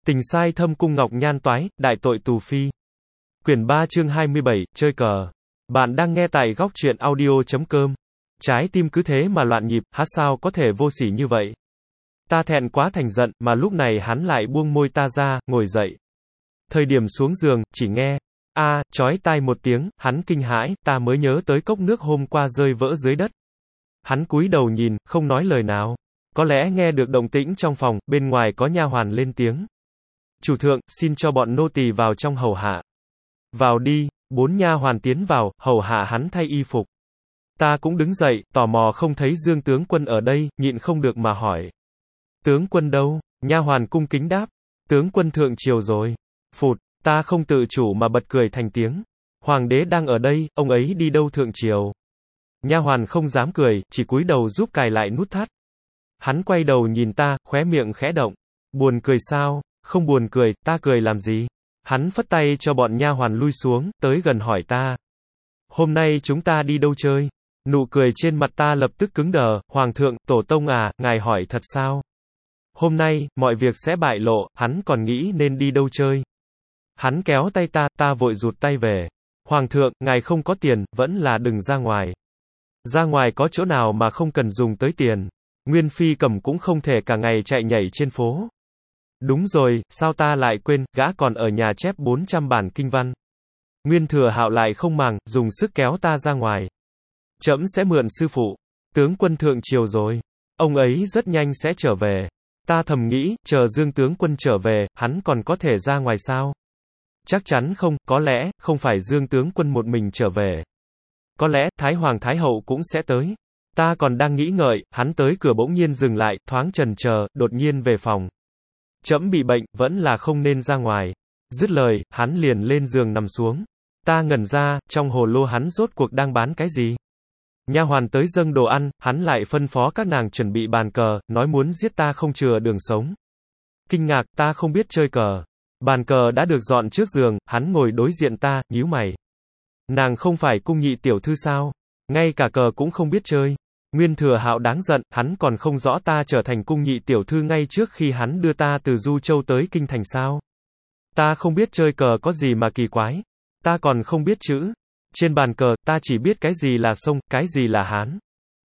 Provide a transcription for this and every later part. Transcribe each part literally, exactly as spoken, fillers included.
Tình sai thâm cung ngọc nhan toái, đại tội tù phi. Quyển ba chương hai mươi bảy, chơi cờ. Bạn đang nghe tại góc truyện audio chấm com. Trái tim cứ thế mà loạn nhịp, hát sao có thể vô sỉ như vậy. Ta thẹn quá thành giận, mà lúc này hắn lại buông môi ta ra, ngồi dậy. Thời điểm xuống giường, chỉ nghe, a, à, chói tai một tiếng, hắn kinh hãi, ta mới nhớ tới cốc nước hôm qua rơi vỡ dưới đất. Hắn cúi đầu nhìn, không nói lời nào. Có lẽ nghe được động tĩnh trong phòng, bên ngoài có nha hoàn lên tiếng. Chủ thượng, xin cho bọn nô tỳ vào trong hầu hạ. Vào đi, bốn nha hoàn tiến vào, hầu hạ hắn thay y phục. Ta cũng đứng dậy, tò mò không thấy Dương tướng quân ở đây, nhịn không được mà hỏi. Tướng quân đâu? Nha hoàn cung kính đáp. Tướng quân thượng triều rồi. Phụt, ta không tự chủ mà bật cười thành tiếng. Hoàng đế đang ở đây, ông ấy đi đâu thượng triều? Nha hoàn không dám cười, chỉ cúi đầu giúp cài lại nút thắt. Hắn quay đầu nhìn ta, khóe miệng khẽ động. Buồn cười sao? Không buồn cười, ta cười làm gì? Hắn phất tay cho bọn nha hoàn lui xuống, tới gần hỏi ta. Hôm nay chúng ta đi đâu chơi? Nụ cười trên mặt ta lập tức cứng đờ. Hoàng thượng, tổ tông à, ngài hỏi thật sao? Hôm nay, mọi việc sẽ bại lộ, hắn còn nghĩ nên đi đâu chơi. Hắn kéo tay ta, ta vội rụt tay về. Hoàng thượng, ngài không có tiền, vẫn là đừng ra ngoài. Ra ngoài có chỗ nào mà không cần dùng tới tiền. Nguyên phi Cẩm cũng không thể cả ngày chạy nhảy trên phố. Đúng rồi, sao ta lại quên, gã còn ở nhà chép bốn trăm bản kinh văn. Nguyên Thừa Hạo lại không màng, dùng sức kéo ta ra ngoài. Trẫm sẽ mượn sư phụ. Tướng quân thượng triều rồi. Ông ấy rất nhanh sẽ trở về. Ta thầm nghĩ, chờ Dương tướng quân trở về, hắn còn có thể ra ngoài sao? Chắc chắn không, có lẽ, không phải Dương tướng quân một mình trở về. Có lẽ, Thái Hoàng Thái Hậu cũng sẽ tới. Ta còn đang nghĩ ngợi, hắn tới cửa bỗng nhiên dừng lại, thoáng chần chờ, đột nhiên về phòng. Trẫm bị bệnh, vẫn là không nên ra ngoài. Dứt lời, hắn liền lên giường nằm xuống. Ta ngẩn ra, trong hồ lô hắn rốt cuộc đang bán cái gì? Nha hoàn tới dâng đồ ăn, hắn lại phân phó các nàng chuẩn bị bàn cờ, nói muốn giết ta không chừa đường sống. Kinh ngạc, ta không biết chơi cờ. Bàn cờ đã được dọn trước giường, hắn ngồi đối diện ta, nhíu mày. Nàng không phải cung nhị tiểu thư sao? Ngay cả cờ cũng không biết chơi. Nguyên Thừa Hạo đáng giận, hắn còn không rõ ta trở thành cung nhị tiểu thư ngay trước khi hắn đưa ta từ Du Châu tới Kinh Thành sao. Ta không biết chơi cờ có gì mà kỳ quái. Ta còn không biết chữ. Trên bàn cờ, ta chỉ biết cái gì là sông, cái gì là Hán.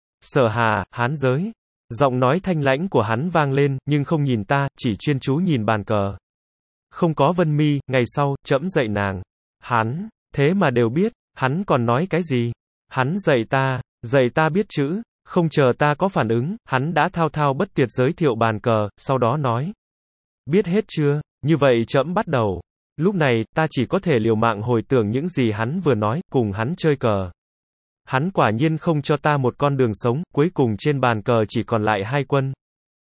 Sở Hà, Hán giới. Giọng nói thanh lãnh của hắn vang lên, nhưng không nhìn ta, chỉ chuyên chú nhìn bàn cờ. Không có Vân Mi, ngày sau, trẫm dạy nàng. Hắn, thế mà đều biết, hắn còn nói cái gì? Hắn dạy ta, dạy ta biết chữ. Không chờ ta có phản ứng, hắn đã thao thao bất tuyệt giới thiệu bàn cờ, sau đó nói. Biết hết chưa? Như vậy trẫm bắt đầu. Lúc này, ta chỉ có thể liều mạng hồi tưởng những gì hắn vừa nói, cùng hắn chơi cờ. Hắn quả nhiên không cho ta một con đường sống, cuối cùng trên bàn cờ chỉ còn lại hai quân.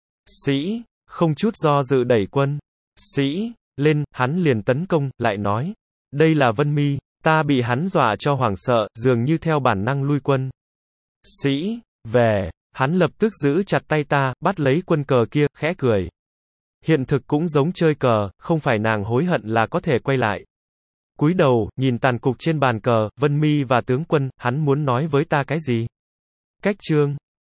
Sĩ, không chút do dự đẩy quân. Sĩ, lên, hắn liền tấn công, lại nói. Đây là Vân Mi, ta bị hắn dọa cho hoảng sợ, dường như theo bản năng lui quân. Sĩ, về, hắn lập tức giữ chặt tay ta, bắt lấy quân cờ kia, khẽ cười. Hiện thực cũng giống chơi cờ, không phải nàng hối hận là có thể quay lại. Cúi đầu, nhìn tàn cục trên bàn cờ, Vân Mi và tướng quân, hắn muốn nói với ta cái gì? Cách chương.